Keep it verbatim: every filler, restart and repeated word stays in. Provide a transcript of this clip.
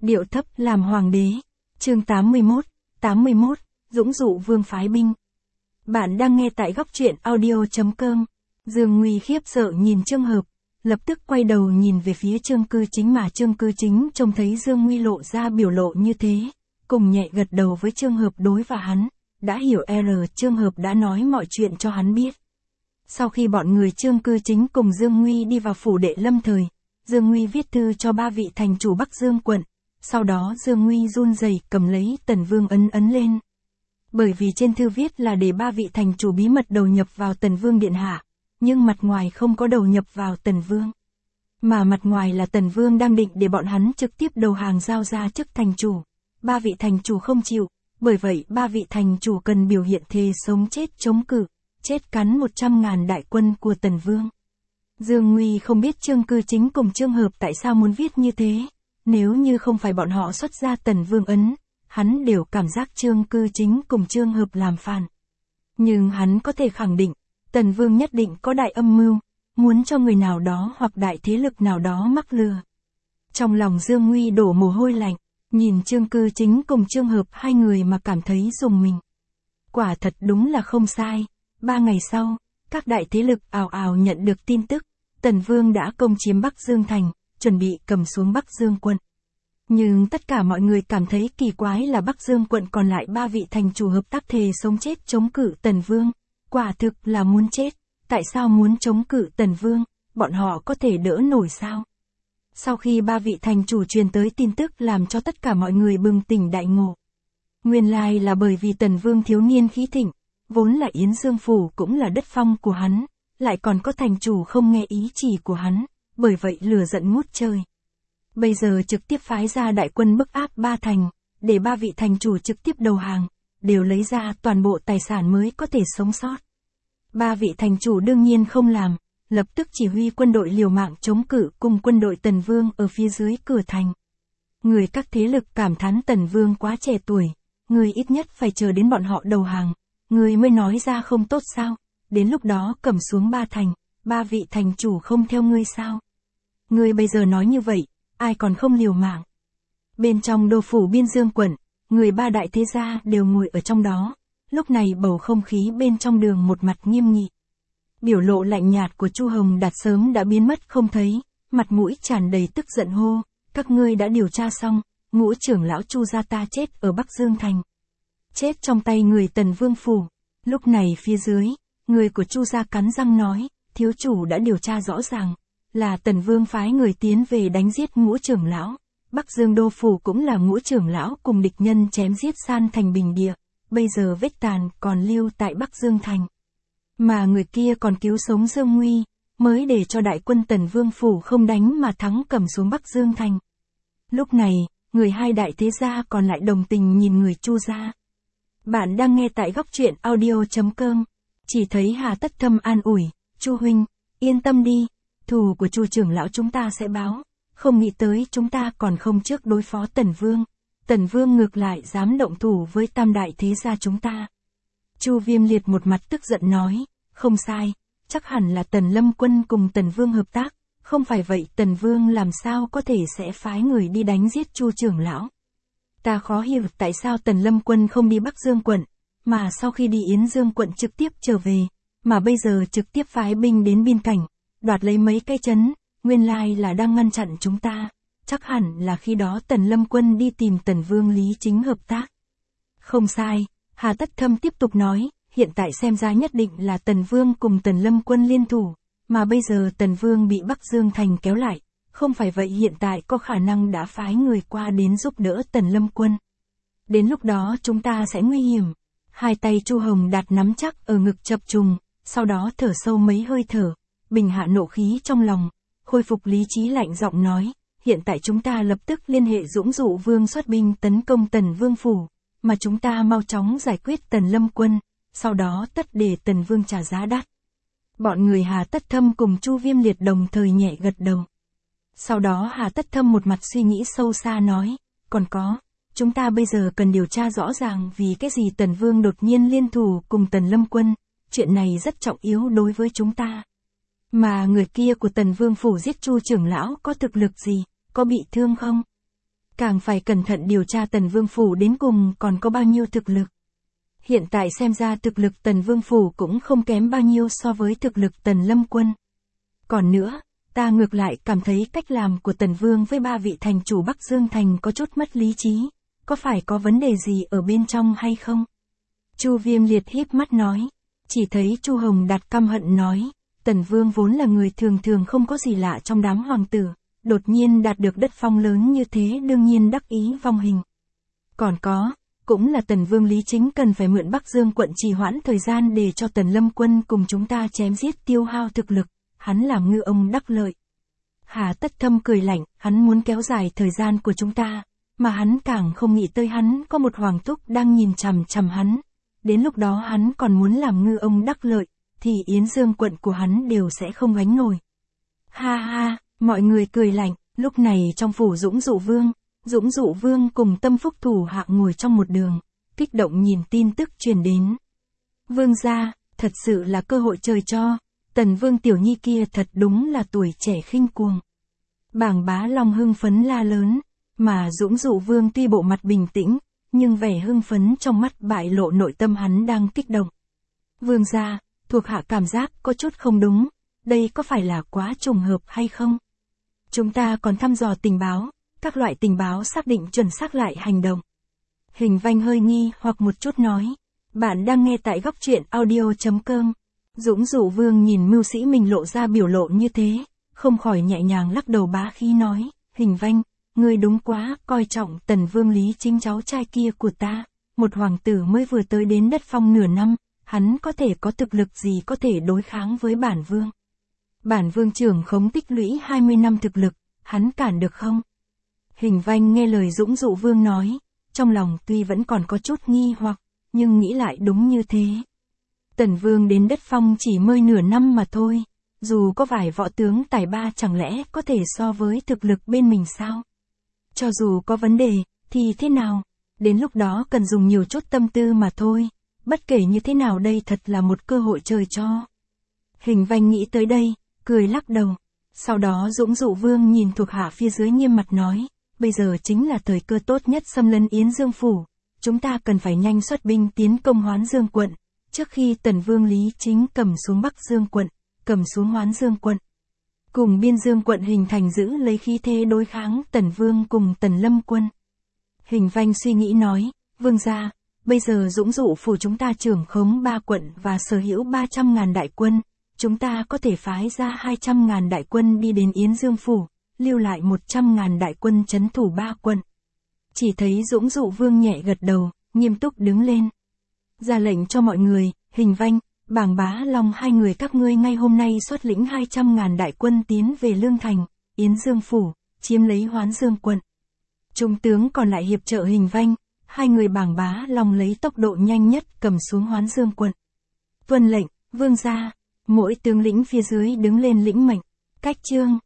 Điệu thấp làm hoàng đế. Chương tám mươi mốt, tám mươi mốt, dũng dụ vương phái binh. Bạn đang nghe tại góc truyện audio chấm com. Dương Nguy khiếp sợ nhìn Trương Hợp, lập tức quay đầu nhìn về phía Trương Cư Chính, mà Trương Cư Chính trông thấy Dương Nguy lộ ra biểu lộ như thế, cùng nhẹ gật đầu với Trương Hợp đối và hắn, đã hiểu R. Trương Hợp đã nói mọi chuyện cho hắn biết. Sau khi bọn người Trương Cư Chính cùng Dương Nguy đi vào phủ đệ Lâm Thời, Dương Nguy viết thư cho ba vị thành chủ Bắc Dương quận, sau đó Dương Nguy run rẩy cầm lấy Tần Vương ấn ấn lên. Bởi vì trên thư viết là để ba vị thành chủ bí mật đầu nhập vào Tần Vương điện hạ, nhưng mặt ngoài không có đầu nhập vào Tần Vương. Mà mặt ngoài là Tần Vương đang định để bọn hắn trực tiếp đầu hàng giao ra chức thành chủ. Ba vị thành chủ không chịu, bởi vậy ba vị thành chủ cần biểu hiện thề sống chết chống cự, chết cắn một trăm ngàn đại quân của Tần Vương. Dương Nguy không biết Trương Cư Chính cùng Trương Hợp tại sao muốn viết như thế, nếu như không phải bọn họ xuất ra Tần Vương ấn, hắn đều cảm giác Trương Cư Chính cùng Trương Hợp làm phản. Nhưng hắn có thể khẳng định, Tần Vương nhất định có đại âm mưu, muốn cho người nào đó hoặc đại thế lực nào đó mắc lừa. Trong lòng Dương Nguy đổ mồ hôi lạnh, nhìn Trương Cư Chính cùng Trương Hợp hai người mà cảm thấy rùng mình. Quả thật đúng là không sai, ba ngày sau, các đại thế lực ào ào nhận được tin tức, Tần Vương đã công chiếm Bắc Dương thành, chuẩn bị cầm xuống Bắc Dương quận. Nhưng tất cả mọi người cảm thấy kỳ quái là Bắc Dương quận còn lại ba vị thành chủ hợp tác thề sống chết chống cự Tần Vương, quả thực là muốn chết, tại sao muốn chống cự Tần Vương, bọn họ có thể đỡ nổi sao? Sau khi ba vị thành chủ truyền tới tin tức làm cho tất cả mọi người bừng tỉnh đại ngộ. Nguyên lai là bởi vì Tần Vương thiếu niên khí thịnh, vốn là Yến Dương Phủ cũng là đất phong của hắn, lại còn có thành chủ không nghe ý chỉ của hắn, bởi vậy lửa giận ngút trời. Bây giờ trực tiếp phái ra đại quân bức áp ba thành, để ba vị thành chủ trực tiếp đầu hàng, đều lấy ra toàn bộ tài sản mới có thể sống sót. Ba vị thành chủ đương nhiên không làm, lập tức chỉ huy quân đội liều mạng chống cự cùng quân đội Tần Vương ở phía dưới cửa thành. Người các thế lực cảm thán Tần Vương quá trẻ tuổi, người ít nhất phải chờ đến bọn họ đầu hàng, người mới nói ra không tốt sao, đến lúc đó cầm xuống ba thành, ba vị thành chủ không theo ngươi sao? Ngươi bây giờ nói như vậy, ai còn không liều mạng? Bên trong đô phủ Biên Dương quận, người ba đại thế gia đều ngồi ở trong đó, lúc này bầu không khí bên trong đường một mặt nghiêm nghị. Biểu lộ lạnh nhạt của Chu Hồng Đạt sớm đã biến mất không thấy, mặt mũi tràn đầy tức giận hô, các ngươi đã điều tra xong, ngũ trưởng lão Chu gia ta chết ở Bắc Dương thành. Chết trong tay người Tần Vương phủ. Lúc này phía dưới, người của Chu gia cắn răng nói, thiếu chủ đã điều tra rõ ràng, là Tần Vương phái người tiến về đánh giết ngũ trưởng lão. Bắc Dương đô phủ cũng là ngũ trưởng lão cùng địch nhân chém giết san thành bình địa, bây giờ vết tàn còn lưu tại Bắc Dương thành. Mà người kia còn cứu sống Dương Nguy, mới để cho đại quân Tần Vương phủ không đánh mà thắng cầm xuống Bắc Dương thành. Lúc này, người hai đại thế gia còn lại đồng tình nhìn người Chu gia. Bạn đang nghe tại góc truyện audio chấm com. Chỉ thấy Hà Tất Thâm an ủi, Chu huynh, yên tâm đi, thù của Chu trưởng lão chúng ta sẽ báo, không nghĩ tới chúng ta còn không trước đối phó Tần Vương. Tần Vương ngược lại dám động thủ với tam đại thế gia chúng ta. Chu Viêm Liệt một mặt tức giận nói, không sai, chắc hẳn là Tần Lâm Quân cùng Tần Vương hợp tác, không phải vậy Tần Vương làm sao có thể sẽ phái người đi đánh giết Chu trưởng lão. Ta khó hiểu tại sao Tần Lâm Quân không đi Bắc Dương quận, mà sau khi đi Yến Dương quận trực tiếp trở về, mà bây giờ trực tiếp phái binh đến biên cảnh, đoạt lấy mấy cây trấn, nguyên lai là đang ngăn chặn chúng ta, chắc hẳn là khi đó Tần Lâm Quân đi tìm Tần Vương Lý Chính hợp tác. Không sai, Hà Tất Thâm tiếp tục nói, hiện tại xem ra nhất định là Tần Vương cùng Tần Lâm Quân liên thủ, mà bây giờ Tần Vương bị Bắc Dương thành kéo lại, không phải vậy hiện tại có khả năng đã phái người qua đến giúp đỡ Tần Lâm Quân. Đến lúc đó chúng ta sẽ nguy hiểm. Hai tay Chu Hồng Đạt nắm chắc ở ngực chập trùng, sau đó thở sâu mấy hơi thở, bình hạ nộ khí trong lòng, khôi phục lý trí lạnh giọng nói, hiện tại chúng ta lập tức liên hệ dũng dụ Vương xuất binh tấn công Tần Vương phủ, mà chúng ta mau chóng giải quyết Tần Lâm Quân, sau đó tất để Tần Vương trả giá đắt. Bọn người Hà Tất Thâm cùng Chu Viêm Liệt đồng thời nhẹ gật đầu. Sau đó Hà Tất Thâm một mặt suy nghĩ sâu xa nói, còn có, chúng ta bây giờ cần điều tra rõ ràng vì cái gì Tần Vương đột nhiên liên thủ cùng Tần Lâm Quân, chuyện này rất trọng yếu đối với chúng ta. Mà người kia của Tần Vương phủ giết Chu trưởng lão có thực lực gì, có bị thương không? càng phải cẩn thận điều tra Tần Vương Phủ đến cùng còn có bao nhiêu thực lực. Hiện tại xem ra thực lực Tần Vương Phủ cũng không kém bao nhiêu so với thực lực Tần Lâm Quân. Còn nữa, ta ngược lại cảm thấy cách làm của Tần Vương với ba vị thành chủ Bắc Dương Thành có chút mất lý trí, có phải có vấn đề gì ở bên trong hay không? Chu Viêm Liệt híp mắt nói, chỉ thấy Chu Hồng Đạt căm hận nói, Tần Vương vốn là người thường thường không có gì lạ trong đám hoàng tử, đột nhiên đạt được đất phong lớn như thế đương nhiên đắc ý vong hình. Còn có, cũng là Tần Vương lý chính cần phải mượn Bắc Dương quận trì hoãn thời gian để cho Tần Lâm Quân cùng chúng ta chém giết tiêu hao thực lực, hắn làm ngư ông đắc lợi. Hà Tất Thâm cười lạnh, hắn muốn kéo dài thời gian của chúng ta, mà hắn càng không nghĩ tới hắn có một hoàng thúc đang nhìn chằm chằm hắn. Đến lúc đó hắn còn muốn làm ngư ông đắc lợi, thì Yến Dương quận của hắn đều sẽ không gánh nổi. Ha ha, mọi người cười lạnh, lúc này trong phủ Dũng Dụ Vương, Dũng Dụ Vương cùng Tâm Phúc thủ hạ ngồi trong một đường, kích động nhìn tin tức truyền đến. Vương gia, thật sự là cơ hội trời cho, Tần Vương tiểu nhi kia thật đúng là tuổi trẻ khinh cuồng. Bảng Bá Long hưng phấn la lớn, mà Dũng Dụ Vương tuy bộ mặt bình tĩnh, nhưng vẻ hưng phấn trong mắt bại lộ nội tâm hắn đang kích động. Vương gia, thuộc hạ cảm giác có chút không đúng, đây có phải là quá trùng hợp hay không? Chúng ta còn thăm dò tình báo, các loại tình báo xác định chuẩn xác lại hành động. Hình Vanh hơi nghi hoặc một chút nói, bạn đang nghe tại góc truyện audio chấm com. Dũng Dụ Vương nhìn mưu sĩ mình lộ ra biểu lộ như thế, không khỏi nhẹ nhàng lắc đầu bá khí nói, Hình Vanh, ngươi đúng quá, coi trọng Tần Vương lý chính cháu trai kia của ta, một hoàng tử mới vừa tới đến đất phong nửa năm, hắn có thể có thực lực gì có thể đối kháng với bản vương. Bản vương trưởng khống tích lũy hai mươi năm thực lực, hắn cản được không? Hình Vanh nghe lời Dũng Dụ Vương nói, trong lòng tuy vẫn còn có chút nghi hoặc, nhưng nghĩ lại đúng như thế. Tần Vương đến đất phong chỉ mới nửa năm mà thôi, dù có vài võ tướng tài ba chẳng lẽ có thể so với thực lực bên mình sao? Cho dù có vấn đề, thì thế nào? Đến lúc đó cần dùng nhiều chút tâm tư mà thôi, bất kể như thế nào đây thật là một cơ hội trời cho. Hình Vanh nghĩ tới đây, cười lắc đầu. Sau đó Dũng Dụ Vương nhìn thuộc hạ phía dưới nghiêm mặt nói, bây giờ chính là thời cơ tốt nhất xâm lấn Yến Dương Phủ, chúng ta cần phải nhanh xuất binh tiến công Hoán Dương quận, trước khi Tần Vương lý chính cầm xuống Bắc Dương quận, cầm xuống Hoán Dương quận. Cùng Biên Dương quận hình thành giữ lấy khí thế đối kháng Tần Vương cùng Tần Lâm quân. Hình Vanh suy nghĩ nói, Vương gia, bây giờ Dũng Dụ Phủ chúng ta trưởng khống ba quận và sở hữu ba trăm ngàn đại quân, chúng ta có thể phái ra hai trăm ngàn đại quân đi đến Yến Dương Phủ, lưu lại một trăm ngàn đại quân trấn thủ ba quận. Chỉ thấy Dũng Dụ Vương nhẹ gật đầu, nghiêm túc đứng lên. Ra lệnh cho mọi người, Hình Vanh, Bảng Bá Long hai người các ngươi ngay hôm nay xuất lĩnh hai trăm ngàn đại quân tiến về Lương Thành, Yến Dương Phủ, chiếm lấy Hoán Dương quận. Trung tướng còn lại hiệp trợ Hình Vanh, hai người Bảng Bá Long lấy tốc độ nhanh nhất cầm xuống Hoán Dương quận. Tuân lệnh, vương gia, mỗi tướng lĩnh phía dưới đứng lên lĩnh mệnh. Cách chương